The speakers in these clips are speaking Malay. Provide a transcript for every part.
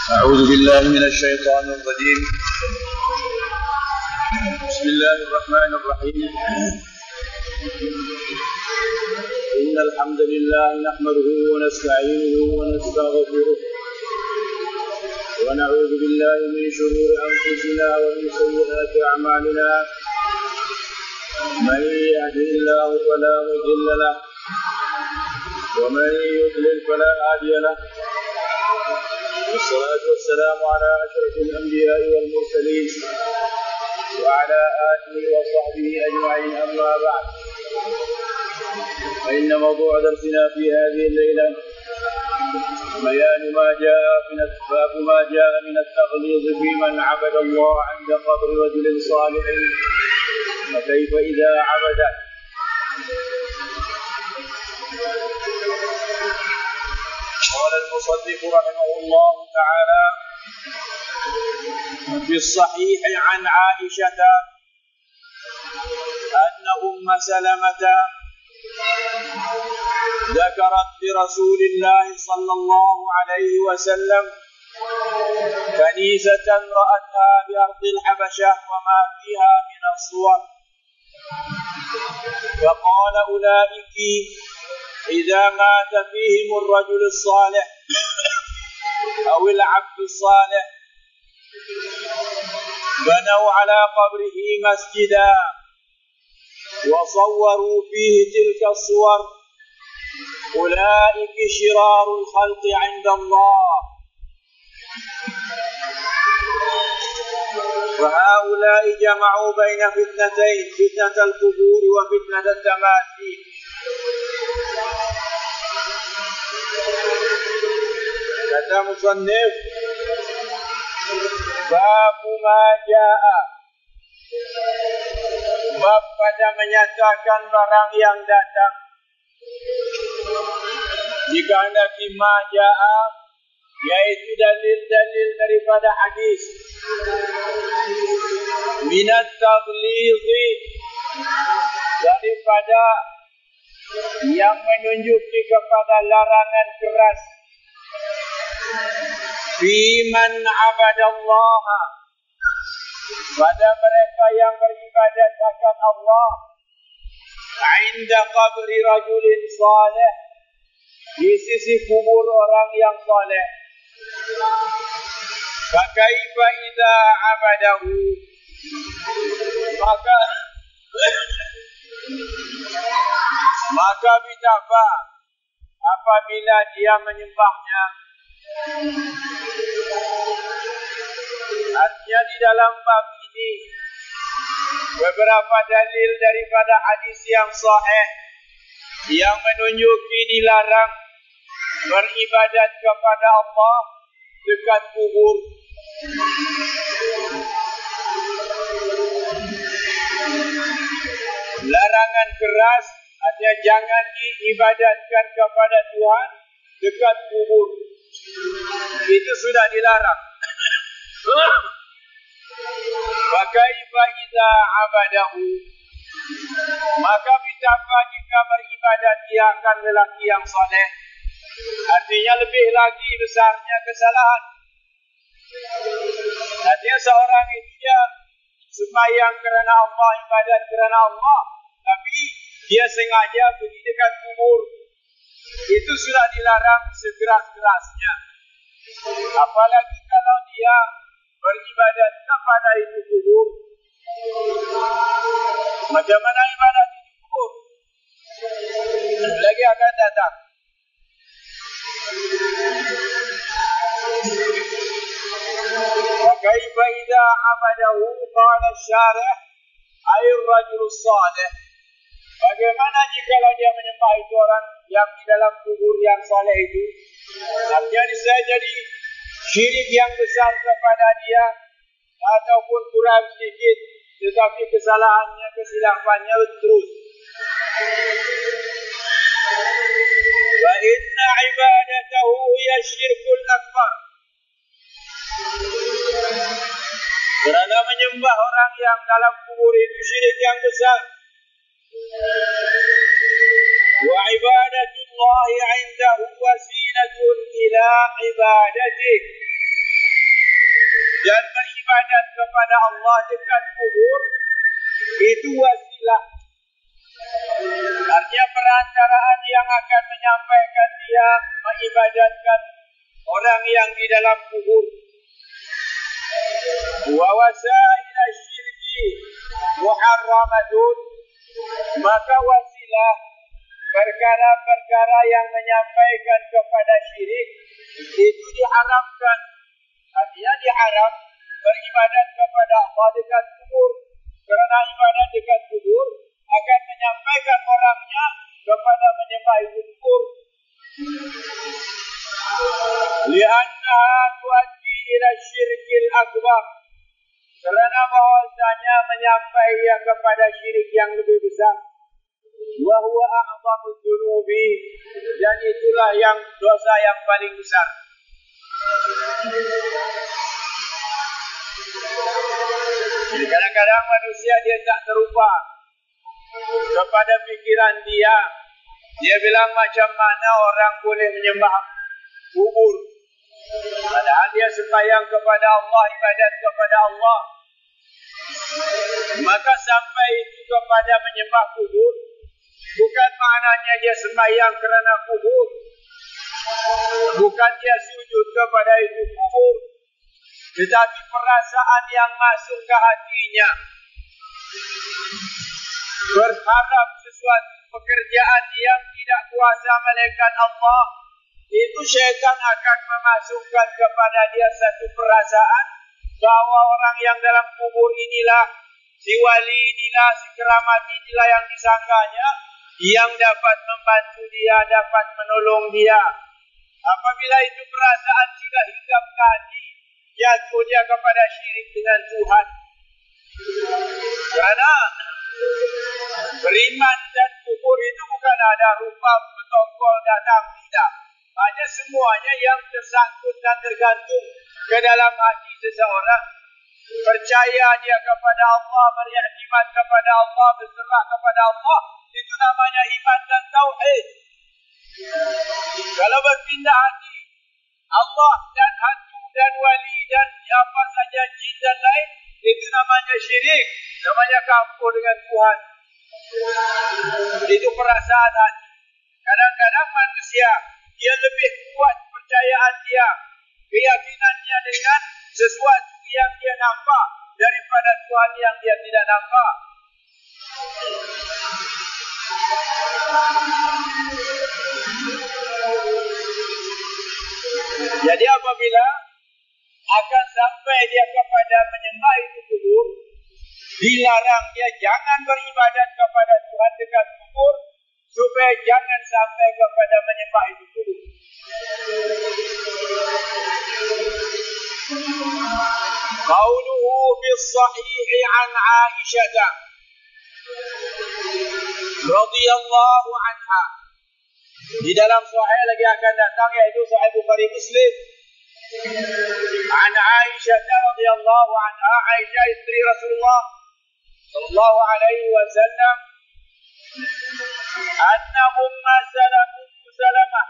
أعوذ بالله من الشيطان الرجيم. بسم الله الرحمن الرحيم. إن الحمد لله نحمده ونستعينه ونستغفره ونعوذ بالله من شرور أنفسنا ومن سيئات أعمالنا. من يهده الله فلا مضل له ومن يضلل فلا هادي له. والصلاة والسلام على أشرف الأنبياء والمرسلين وعلى آله وصحبه أجمعين، أما بعد، فإن موضوع درسنا في هذه الليلة بيان ما جاء من التغليظ في من عبد الله عند قبر رجل صالح، فكيف إذا عبده. قال المصنف رحمه الله تعالى: في الصحيح عن عائشة أن أم سلمة ذكرت لرسول الله صلى الله عليه وسلم كنيسة رأتها بأرض الحبشة وما فيها من الصور، فقال: أولئك إذا مات فيهم الرجل الصالح أو العبد الصالح بنوا على قبره مسجدا وصوروا فيه تلك الصور، أولئك شرار الخلق عند الله. فهؤلاء جمعوا بين فتنتين: فتنة القبور وفتنة التماثيل. Kata musannif, bab ma jaa, bab pada menyatakan barang yang datang. Jika anda ma jaa, yaitu dalil-dalil daripada hadis, minat taghlizi, daripada yang menunjuki kepada larangan keras, fiman abadallaha, pada mereka yang beribadat akan Allah, inda qabri rajulin salih, di sisi kubur orang yang saleh. Fakaifa idza abadahu, maka betapa apabila dia menyembahnya. Artinya di dalam bab ini beberapa dalil daripada hadis yang sahih yang menunjuki dilarang beribadat kepada Allah dekat kubur. Larangan keras artinya jangan diibadatkan kepada Tuhan dekat kubur. Itu sudah dilarang. Fakaifa idza abadahu, maka betapa jika beribadat dia akan lelaki yang soleh. Artinya lebih lagi besarnya kesalahan. Artinya seorang itu dia sembahyang kerana Allah, ibadat kerana Allah, tapi dia sengaja pergi dekat kubur. Itu sudah dilarang sekeras-kerasnya. Apalagi kalau dia beribadat kepada itu kubur. Macam mana ibadat itu kubur? Lagi akan datang. Fakaifa idza abadahu, qala asy-syarih ay ar-rajul salih. Bagaimana jika dia menyembah itu orang yang di dalam kubur yang saleh itu? Artinya bisa jadi syirik yang besar kepada dia ataupun kurang sedikit, tetapi kesalahannya, kesilafannya terus. Wa inna ibadatahu hiya syirkul akbar. Kerana menyembah orang yang dalam kubur itu syirik yang besar. Wa ibadatullahi indahu wasilatun ila ibadatik. dan beribadat kepada Allah dekat kubur, itu wasilah. Artinya perantaraan yang akan menyampaikan dia mengibadatkan orang yang di dalam kubur. Wa wasaila syirki muharramatun, maka wasilah perkara-perkara yang menyampaikan kepada syirik itu diharamkan. Artinya diharam beribadat kepada Allah dekat kubur, kerana ibadat dekat kubur akan menyampaikan orangnya kepada menyembah itu kubur. Li'annaha tuaddi ila syirkil akbar, kerana bahwasanya menyampaikan kepada syirik yang lebih besar. Wa huwa a'zamud dzunubi, dan itulah yang dosa yang paling besar. Jadi kadang-kadang manusia dia tak terubah kepada pikiran dia. Dia bilang macam mana orang boleh menyembah kubur, padahal dia sembahyang kepada Allah, ibadat kepada Allah. Maka sampai itu kepada menyembah kubur, bukan maknanya dia sembahyang kerana kubur, bukan dia sujud kepada itu kubur, tetapi perasaan yang masuk ke hatinya, berharap sesuatu pekerjaan yang tidak kuasa melainkan Allah, itu syaitan akan memasukkan kepada dia satu perasaan bahawa orang yang dalam kubur inilah, si wali inilah, si keramat inilah yang disangkanya, yang dapat membantu dia, dapat menolong dia. Apabila itu perasaan sudah hinggap ke hati, jatuh dia kepada syirik dengan Tuhan. Kerana beriman dan kubur itu bukan ada rupa bertongkol datang, tidak. Hanya semuanya yang tersangkut dan tergantung ke dalam hati seseorang. Percaya dia kepada Allah, beriktimat kepada Allah, berserah kepada Allah, itu namanya iman dan tauhid. Kalau berpindah hati, Allah dan hantu dan wali dan apa saja jin dan lain, itu namanya syirik, namanya kafir dengan Tuhan. Itu perasaan hati. Kadang-kadang manusia dia lebih kuat percayaan dia, keyakinannya dengan sesuatu yang dia nampak daripada Tuhan yang dia tidak nampak. Jadi apabila akan sampai dia kepada menyembah itu kubur, dilarang dia jangan beribadat kepada Tuhan dekat kubur, supaya jangan sampai kepada menyembah itu kubur. Qauluhu fi sahih an Aisyah radhiyallahu anha, di dalam sahih lagi akan datang, yaitu sahih Bukhari Muslim. An Aisyah radhiyallahu anha, Aisyah istri Rasulullah sallallahu alaihi wasallam, anna umma Salamah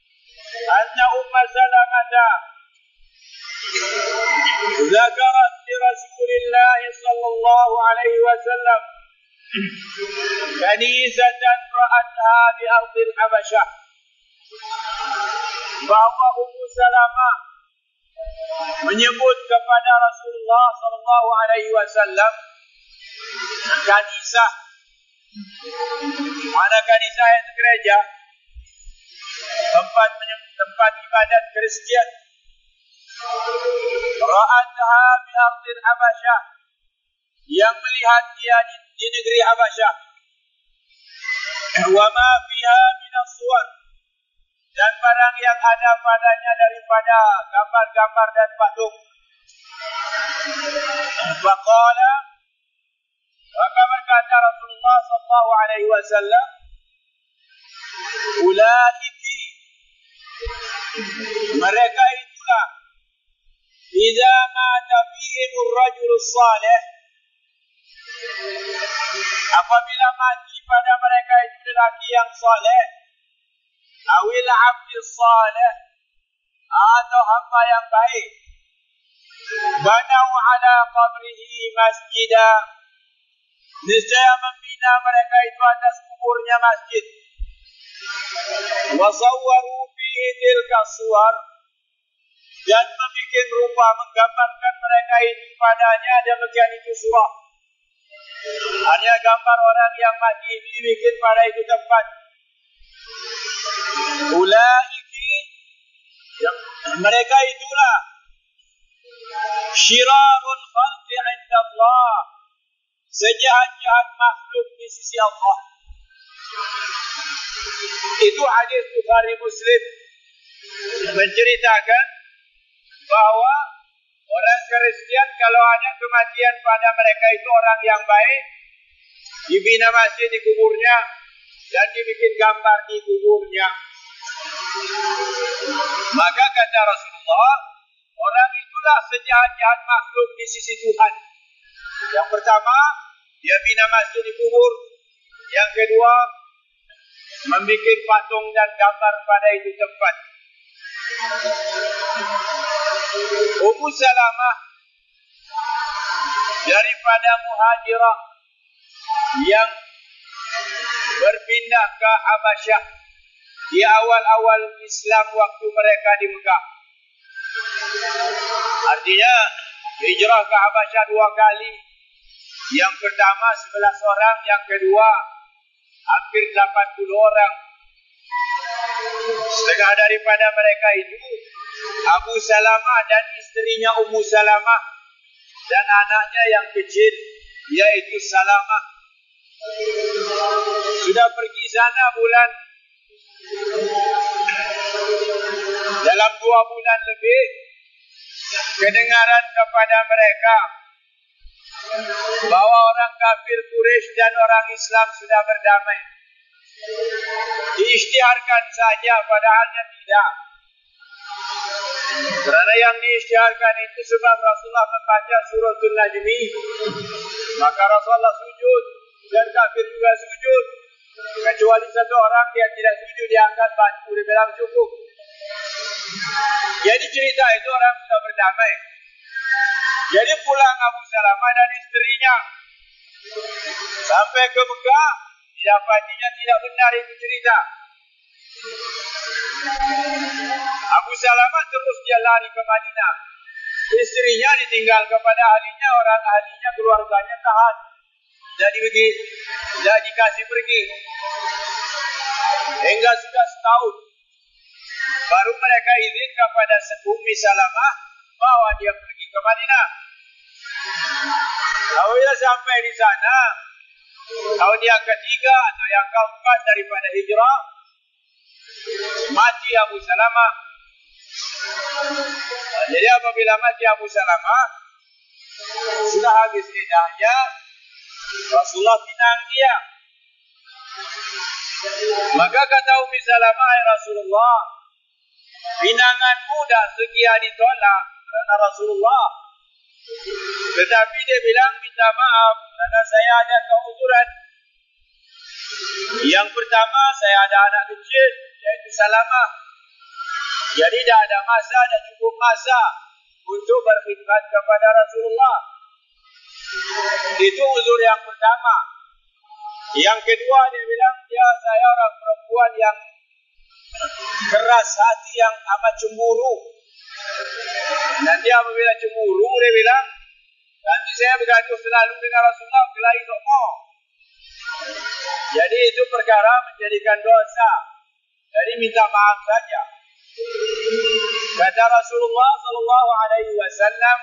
ذكرت لرسول الله صلى الله عليه وسلم كنيسة رأتها بأرض الحبشة, bahwa Ummu Salamah menyebut kepada Rasulullah sallallahu alaihi wasallam kanisah. Mana kanisah? Itu gereja, tempat ibadat Kristian. Ra'atha bi ardil Habasyah, yang melihat dia di negeri Habasyah. Wa ma fiha min as-suwar, dan barang yang ada padanya daripada gambar-gambar dan patung. Faqala, maka berkata Rasulullah sallallahu alaihi wasallam, ulaiki, mereka itulah, idza mata fihimur rajulus salih, apabila mati pada mereka itu lelaki yang saleh, awil abdis saleh, atau hamba yang baik, banau ala qabrihi masjida, niscaya membina mereka itu atas kuburnya masjid. Wa sawwaru fihi tilka suwar, dan membuat rupa menggambarkan mereka itu padanya demikian itu surah. Hanya gambar orang yang mati ini dibikin pada itu tempat. Ulaiki, mereka itulah syirarul khalqi 'inda Allah, sejahat-jahat makhluk di sisi Allah. Itu hadis Bukhari Muslim menceritakan bahwa orang Kristen kalau ada kematian pada mereka itu orang yang baik, dibina masjid di kuburnya dan dibikin gambar di kuburnya. Maka kata Rasulullah, orang itulah sejahat-jahat makhluk di sisi Tuhan. Yang pertama, dia bina masjid di kubur. Yang kedua, membikin patung dan gambar pada itu tempat. Ummu Salamah daripada Muhajirah yang berpindah ke Habasyah di awal-awal Islam waktu mereka di Mekah. Artinya hijrah ke Habasyah 2 kali. Yang pertama 11 orang, yang kedua hampir 80 orang. Setengah daripada mereka itu Abu Salamah dan istrinya Ummu Salamah dan anaknya yang kecil yaitu Salamah. Sudah pergi sana bulan, dalam 2 bulan lebih, kedengaran kepada mereka bahwa orang kafir Quraisy dan orang Islam sudah berdamai. Diisytiharkan saja padahalnya tidak. Kerana yang diisytiharkan itu sebab Rasulullah membaca suratul Najmi, maka Rasulullah sujud dan kafir juga sujud. Kecuali satu orang yang tidak sujud, diangkat batu, dia bilang cukup. Jadi cerita itu orang sudah berdamai. Jadi pulang Abu Salamah dan istrinya sampai ke Mekah, didapatinya tidak benar itu cerita. Abu Salamah terus dia lari ke Madinah. Istrinya ditinggal kepada ahlinya, orang ahlinya, keluarganya tahan. Jadi begitu, tidak dikasih pergi. Hingga sudah setahun, baru mereka izin kepada Ummu Salamah bawa dia pergi ke Madinah. Apabila sampai di sana, tahun yang ketiga atau yang keempat daripada hijrah, mati Abu Salamah. Jadi apabila mati Abu Salamah, sudah habis iddahnya, Rasulullah pinang dia. Maka kata Ummu Salamah, "Ya Rasulullah, pinanganmu dah sekian ditolak karena Rasulullah. Tetapi dia bilang minta maaf karena saya ada keuzuran. Yang pertama, saya ada anak kecil yaitu Salamah. Jadi dah ada masa, dah cukup masa untuk berkhidmat kepada Rasulullah. Itu uzur yang pertama. Yang kedua, dia bilang, ya saya orang perempuan yang keras hati, yang amat cemburu. Nanti apabila cemburu, dia bilang, nanti saya bergaduh selalu dengan Rasulullah, kelahi semua. Jadi itu perkara menjadikan dosa. Jadi minta maaf saja." Kata Rasulullah sallallahu alaihi wasallam,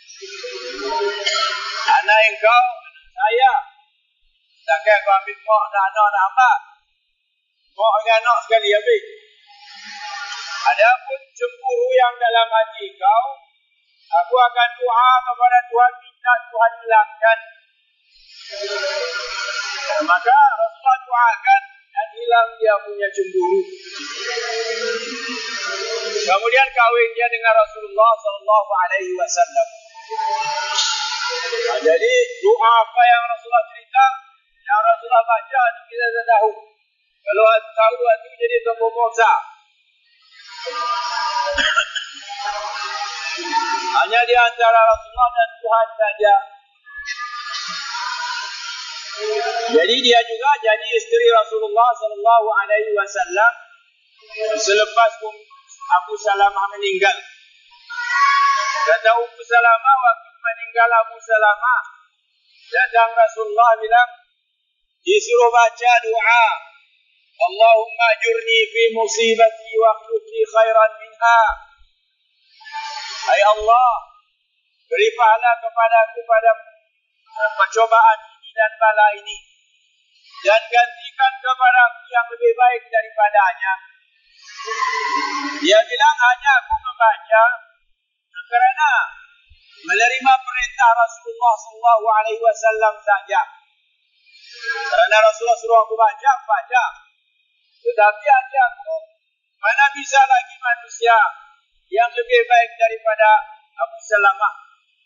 "Anak engkau, anak saya. Takkan kau ambil mak dan anak nak ambil. Mak dengan anak sekali habis. Adapun cemburu yang dalam hati kau, aku akan doa kepada Tuhan, minta Tuhan hilangkan." Maka Rasulullah doakan dan hilang dia punya cemburu. Kemudian kawin dia dengan Rasulullah sallallahu alaihi wasallam. Jadi doa apa yang Rasulullah cerita, yang Rasulullah baca itu kita tak tahu. Kalau tahu itu jadi terpaksa. Hanya di antara Rasulullah dan Tuhan saja. Jadi dia juga jadi istri Rasulullah sallallahu alaihi wasallam selepas Abu Salamah meninggal. Kata Ummu Salamah, waktu meninggal Abu Salamah, datang Rasulullah bilang, disuruh baca doa, Allahumma ajurni fi musibati wa akhlif li khairan minha. Hai Allah, beri pahala kepadaku pada percobaan ini dan bala ini, dan gantikan kepadaku yang lebih baik daripadanya. Dia bilang, hanya aku membaca kerana menerima perintah Rasulullah sallallahu alaihi wasallam saja. Kerana Rasulullah suruh aku baca. Tetapi hati aku, mana bisa lagi manusia yang lebih baik daripada Abu Salamah.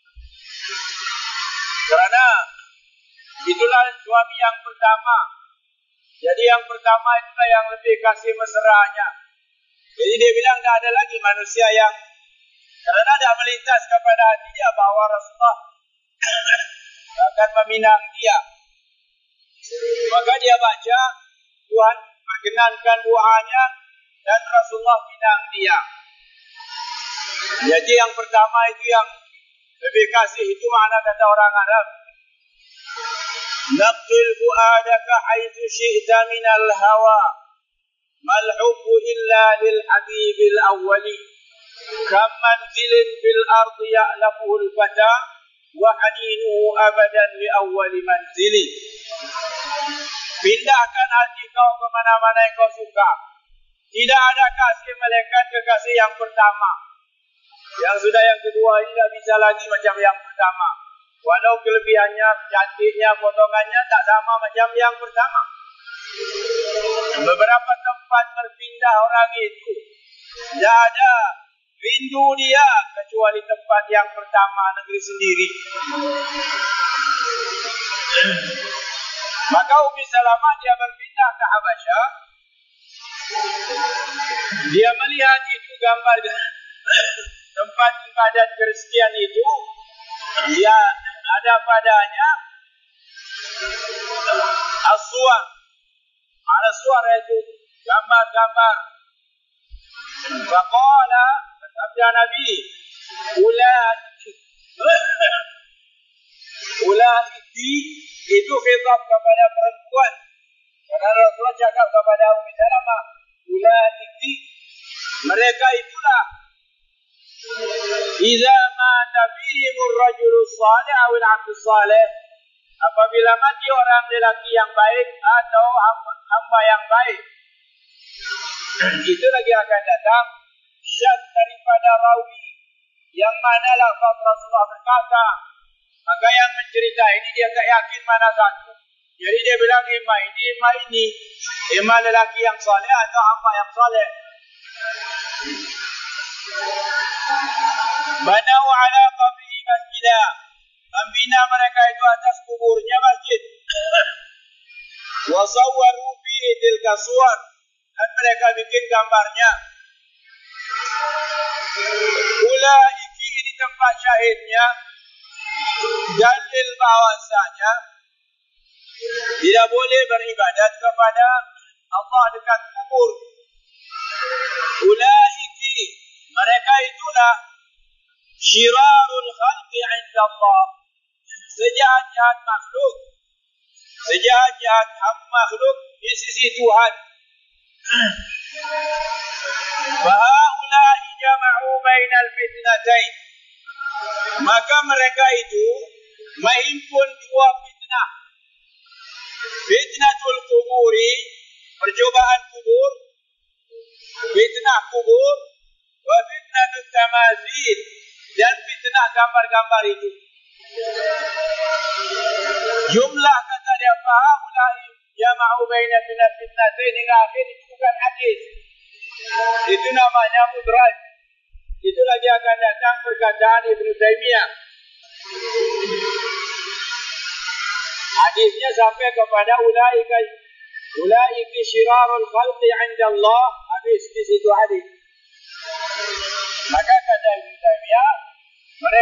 Kerana itulah suami yang pertama. Jadi yang pertama itulah yang lebih kasih mesranya. Jadi dia bilang tak ada lagi manusia yang, kerana dah melintas kepada hati dia bahawa Rasulullah akan meminang dia. Maka dia baca, Tuhan perkenankan doanya dan Rasulullah minang dia. Jadi yang pertama itu yang lebih kasih, itu makna kata orang Arab. Naqil fuadaka haitsu syi'ta minal hawa mal hubbu illa lil habibil awwali kam manzilin fil ardi ya'lafuhu al fata wa haninuhu abadan li awwali manzili. Pindahkan hati kau ke mana-mana yang kau suka. Tidak ada kasih melainkan kekasih yang pertama. Yang sudah yang kedua ini tidak bisa lagi macam yang pertama. Walau kelebihannya, cantiknya, potongannya tak sama macam yang pertama. Beberapa tempat berpindah orang itu, tidak ada rindu dia kecuali tempat yang pertama, negeri sendiri. Maka Ummu Salamah dia berpindah ke Habasyah. Dia melihat itu gambar tempat ibadat Kristian itu, dia ada padanya as-suwar. Ada suar itu gambar-gambar. Faqala, sabda Nabi, ulaiki itu khitab kepada perempuan. Karena Rasulullah cakap kepada Ummu Salamah, ulaiki, mereka itulah idza mata bihimur rajulus salih awil abdus salih, apabila mati orang lelaki yang baik atau hamba yang baik. Itu lagi akan datang syad daripada rawi yang mana lafaz Rasulullah berkata. Maka yang mencerita ini dia tak yakin mana satu. Jadi dia bilang imam ini, imam lelaki yang saleh atau hamba yang saleh. Banau ala qabrihi masjidah, membina mereka itu atas kuburnya masjid. Wa sawwaru fihi tilka suwar, dan mereka bikin gambarnya. Ulaiki, ini tempat syahidnya, dalil bahwasanya tidak boleh beribadat kepada Allah dekat kubur. Ulaiki, mereka itulah syirarul khalqi 'inda Allah, sejahat-jahat makhluk, sejahat-jahat makhluk di sisi Tuhan. Fahaulai jama'u bainal fitnatain, maka mereka itu menghimpun dua fitnah. Fitnatul kuburi, percobaan kubur, fitnah kubur, wa fitnatul tamazil, dan fitnah gambar-gambar itu. Jumlah kata dia fahaulai jama'u bainal fitnatain hingga akhir itu bukan hadis. Itu namanya mudraj. Itu lagi akan datang perkataan Ibnu Taimiyah. Hadisnya sampai kepada ulaiki syirarul khalqi 'inda Allah, habis di situ hadis. Maka kata Ibnu Taimiyah,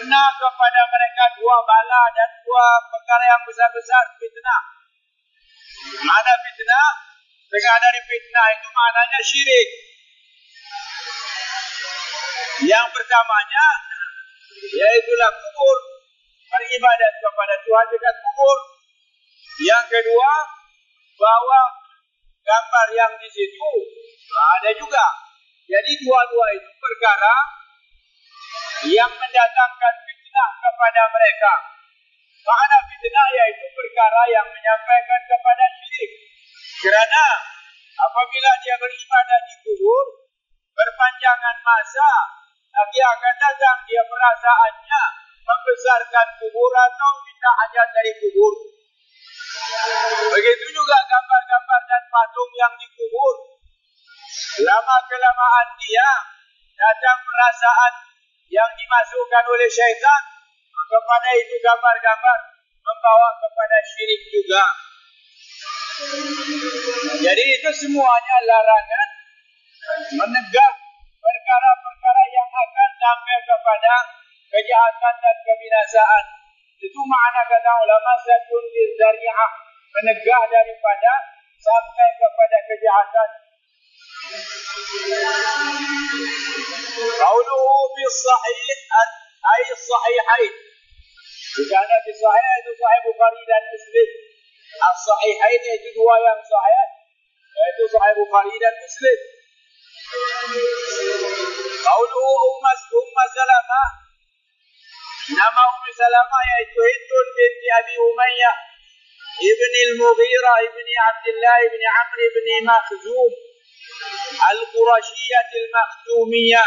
kena kepada mereka dua bala dan dua perkara yang besar-besar, fitnah. Mana fitnah? Setengah dari fitnah itu maknanya syirik. Yang pertamanya yaitulah kubur, beribadat kepada Tuhan dekat kubur. Yang kedua, bawa gambar yang di situ ada juga. Jadi dua-dua itu perkara yang mendatangkan fitnah kepada mereka. Makna fitnah yaitu perkara yang menyampaikan kepada syirik. Kerana apabila dia beribadah di kubur, berpanjangan masa, nanti akan datang dia perasaannya membesarkan kubur atau minta hajat dari kubur. Begitu juga gambar-gambar dan patung yang dikubur. Lama-kelamaan dia datang perasaan yang dimasukkan oleh syaitan kepada itu gambar-gambar, membawa kepada syirik juga. Jadi itu semuanya larangan menegak perkara-perkara yang akan sampai kepada kejahatan dan kebinasaan. Itu makna kata ulama sadun bidzari'ah, menegah daripada sampai kepada kejahatan. Qauluhu fi sahih ay sahihain. Kerana di sahih itu sahih Bukhari dan Muslim. As-sahihain itu dua yang sahih, yaitu sahih Bukhari dan Muslim. Qauluhu Ummu Salamah. Nama Ummu Salamah yaitu Hindun binti Abi Umayyah ibni al-Mughirah ibni Abdullah ibni Amr ibni Makhzum Al-Qurashiyah Al-Makhzumiyah.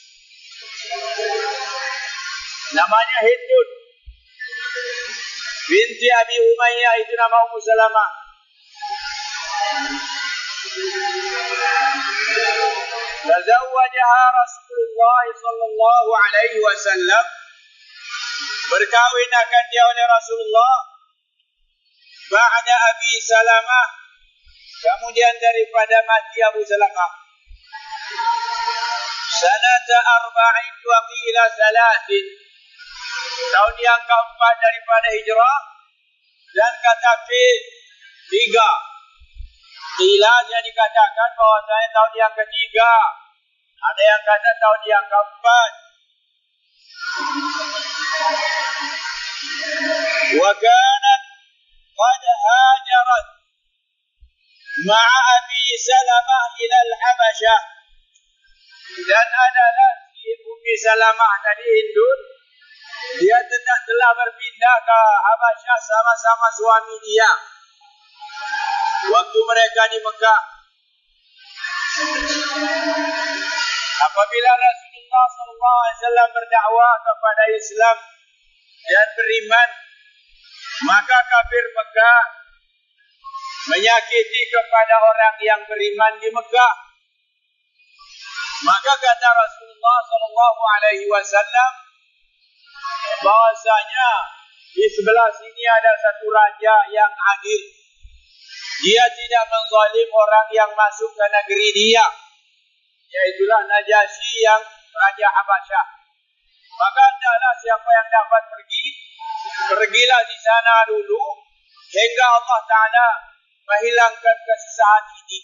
Namanya Hindun binti Abi Umayyah, itu nama Ummu Salamah. Tazawwajaha Rasulullah sallallahu alaihi wasallam, berkahwin akan dia oleh Rasulullah ba'da Abi Salamah, kemudian daripada mati Abu Salamah. Sanata arba'in wa qila salatin, tahun yang keempat daripada hijrah, dan kata tiga. Qila yang dikatakan bahawasanya tahun yang ketiga, ada yang kata tahun yang keempat. Wa kanat qad hajarat ma'a Abi Salamah ila al-Habasyah, dan adalah si Ummi Salamah tadi Hindun, dia telah berpindah ke Habasyah sama-sama suami dia waktu mereka di Mekah. Apabila Rasulullah SAW berdakwah kepada Islam dan beriman, maka kafir Mekah menyakiti kepada orang yang beriman di Mekah. Maka kata Rasulullah SAW bahwasanya di sebelah sini ada satu raja yang adil. Dia tidak menzalim orang yang masuk ke negeri dia, yaitulah Najasyi yang Raja Habasyah. Maka adalah siapa yang dapat pergi, pergilah di sana dulu hingga Allah Ta'ala menghilangkan kesusahan ini.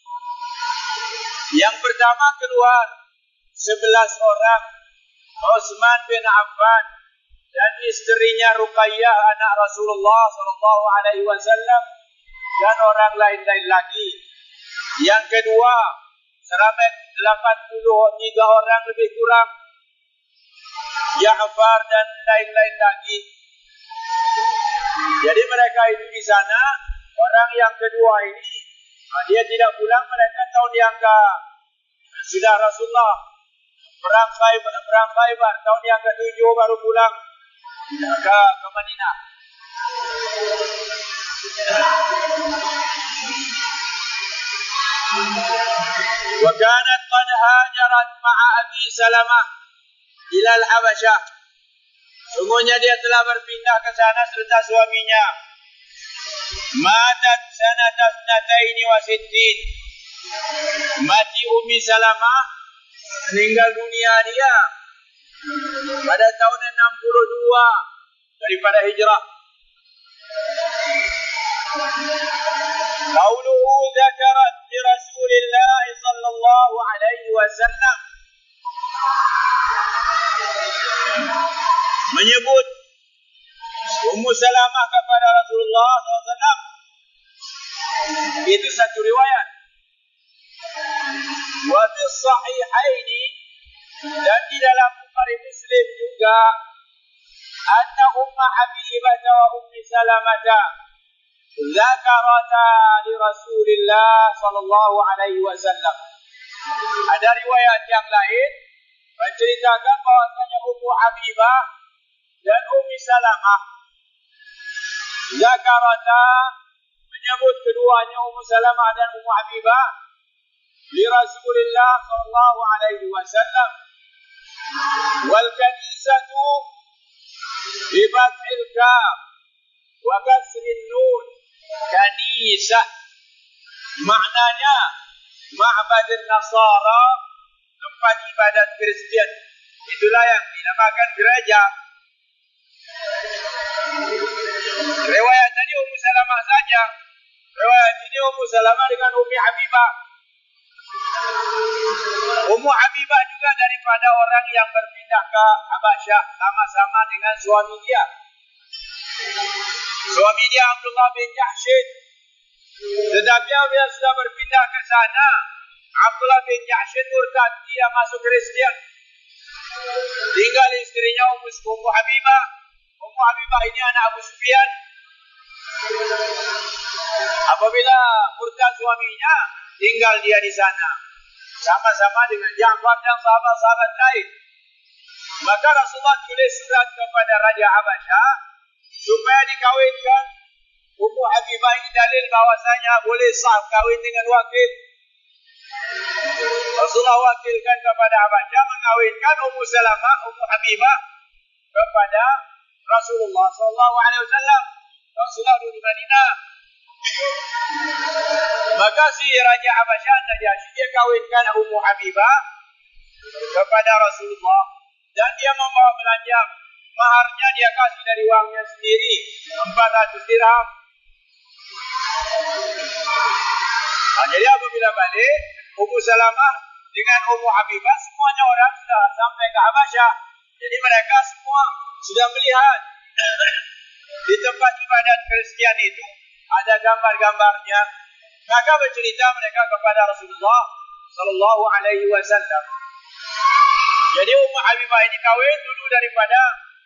Yang pertama keluar 11 orang, Utsman bin Affan dan istrinya Ruqayyah anak Rasulullah SAW, dan orang lain-lain lagi. Yang kedua, seramai 83 orang lebih kurang, Ja'far dan lain-lain lagi. Jadi mereka itu di sana. Orang yang kedua ini, dia tidak pulang, mereka tahun yang sudah Rasulullah perang Khaybar, tahun yang ke-7 baru pulang ke Madinah. Wa kanat qad hajarat ma'a Abi Salamah ila al-Habasyah. Sungguhnya dia telah berpindah ke sana serta suaminya. Matat sanata 62. Mati Ummi Salamah, meninggal dunia dia pada tahun 62 daripada hijrah. Qauluhu zakarat li Rasulillah sallallahu alaihi wasallam, menyebut Ummu Salamah kepada Rasulullah SAW. Itu satu riwayat. Wa fi sahihaini, dan di dalam Bukhari Muslim juga, anna Umma Habibah wa Ummi Salamah zakarata li Rasulillah sallallahu alaihi wasallam. Ada riwayat yang lain menceritakan bahwasanya Ummu Habibah dan Ummi Salamah zakarata, menyebut keduanya Ummu Salamah dan Ummu Habibah li Rasulillah sallallahu alaihi wasallam. Wal kanisatu bi fathil kaf wa kasrin nun. Kanisah maknanya ma'badun Nasara, tempat ibadat Kristian. Itulah yang dinamakan gereja. Riwayat tadi Ummu Salamah saja. Riwayat ini Ummu Salamah dengan Ummi Habibah. Ummu Habibah juga daripada orang yang berpindah ke Habasyah sama-sama dengan suami dia. Suami dia Abdullah bin Jahshin. Tetapi apabila sudah berpindah ke sana, Abdullah bin Jahshin murtad, dia masuk Kristian. Tinggal istrinya Ummu Habibah. Ummu Habibah ini anak Abu Sufyan. Apabila murtad suaminya, tinggal dia di sana sama-sama dengan Ja'far dan sahabat-sahabat lain. Maka Rasulullah tulis surat kepada Raja Habasyah supaya dikawinkan Ummu Habibah. Ini dalil bahwasanya boleh sah kawin dengan wakil. Rasulullah wakilkan kepada Habasyah mengawinkan Ummu Salamah, Ummu Habibah kepada Rasulullah sallallahu alaihi wasallam. Rasulullah di Madinah. Maka si Raja Habasyah Najashi, dia kawinkan Ummu Habibah kepada Rasulullah, dan dia membawa belanja. Maharnya dia kasih dari uangnya sendiri, 400 dirham. Jadi apabila balik, Ummu Salamah dengan Ummu Habibah semuanya orang sudah sampai ke Habasyah. Jadi mereka semua sudah melihat di tempat ibadat Kristian itu ada gambar-gambarnya. Maka bercerita mereka kepada Rasulullah sallallahu alaihi wasallam. Jadi Ummu Habibah ini kawin dulu daripada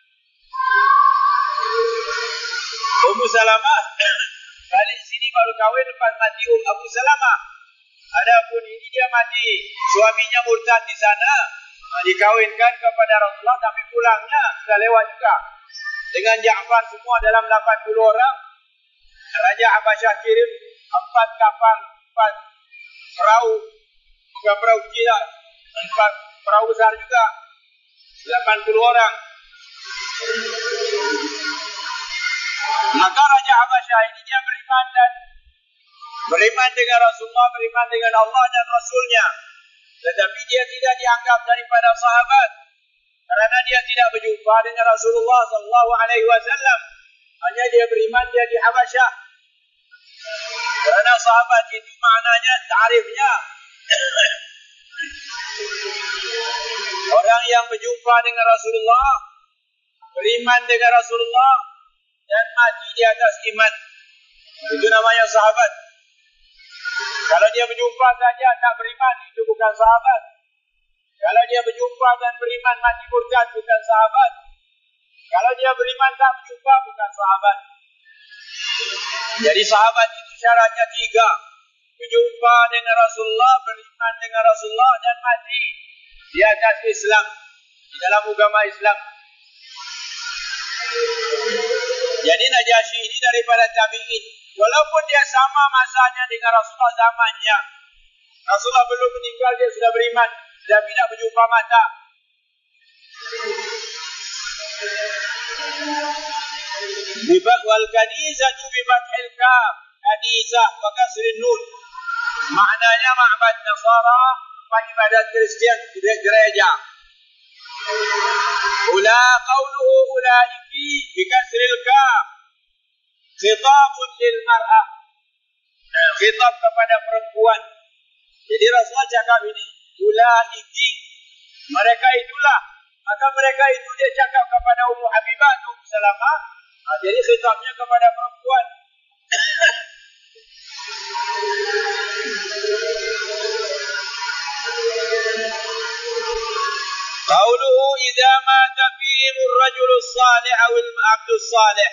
Ummu Salamah. Balik sini baru kawin lepas mati Abu Salamah. Adapun ini dia mati, suaminya murtad di sana, dikawinkan kepada Rasulullah, tapi pulangnya sudah lewat juga. Dengan Ja'far semua dalam 80 orang. Raja Habasyah kirim 4 kapal, 4 perahu, bukan perahu kecil, 4 perahu besar juga, 80 orang. Maka Raja Habasyah ini dia beriman dengan Rasulullah, beriman dengan Allah dan Rasulnya. Tetapi dia tidak dianggap daripada sahabat, karena dia tidak berjumpa dengan Rasulullah sallallahu alaihi wasallam. Hanya dia beriman dia di Habasyah. Karena sahabat itu maknanya, ta'rifnya orang yang berjumpa dengan Rasulullah, beriman dengan Rasulullah dan mati di atas iman. Itu namanya sahabat. Kalau dia berjumpa saja tak beriman, itu bukan sahabat. Kalau dia berjumpa dan beriman mati murtad, bukan sahabat. Kalau dia beriman tak berjumpa, bukan sahabat. Jadi sahabat itu syaratnya 3. Berjumpa dengan Rasulullah, beriman dengan Rasulullah dan mati di atas Islam, di dalam agama Islam. Jadi Najasyi ini daripada tabi'in. Walaupun dia sama masanya dengan Rasulullah zamannya. Rasulullah belum meninggal, dia sudah beriman dan tidak berjumpa mata. Wal kanisatu bi fathil kaf, kanisah wa kasrin nun. Maknanya ma'bad Nasara, tempat ibadat Kristian, gereja. qawluhu ulaiki bikasril kaf. Khitabun lil mar'ah. Khitab kepada perempuan. Jadi Rasulullah cakap ini, ulaiki, mereka itulah. Maka mereka itu dia cakap kepada Ummu Habibah atau Ummu Salamah. Jadi khitabnya kepada perempuan. Qauluhu idza mata fihimur rajulus salih awil abdus salih.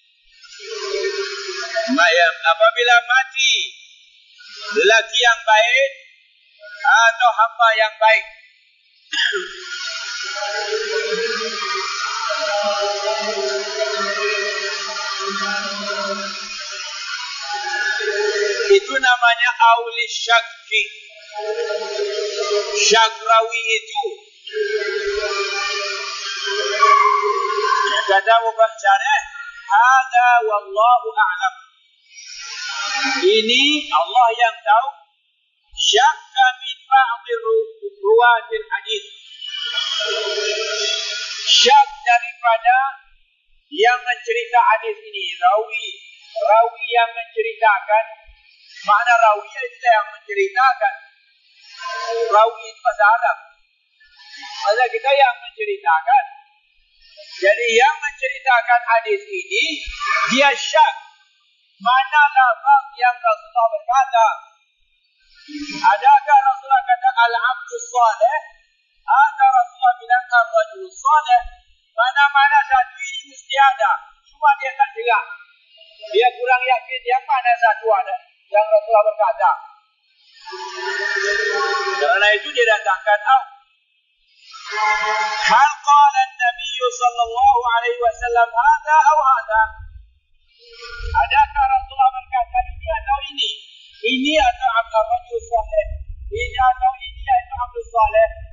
Apabila mati lelaki yang baik atau hamba yang baik. Itu namanya auli syakki. Syakrawi itu kata mubasyarah, hada wallahu a'lam. Ini Allah yang tahu. Syakka min ba'di ruwatil hadis. Syak daripada yang mencerita hadis ini, rawi yang menceritakan. Makna rawi adalah yang menceritakan. Rawi itu bahasa Arab. Maksudnya kita yang menceritakan. Jadi yang menceritakan hadis ini, dia syak. Mana lafaz yang Rasulullah berkata? Adakah Rasulullah kata al-abdus salih? Atau Rasulullah bilang ar-rajulus salih? Mana-mana satu ini mesti ada. Cuma dia tak jelas. Dia kurang yakin yang mana satu ada yang Rasulullah berkata. Karena itu dia datangkan hal qala an-nabiy sallallahu alaihi wasallam hada atau hada? Adakah Rasulullah berkata ini atau ini? Ini atau ar-rajulus salih? Ini atau ini atau abdus salih?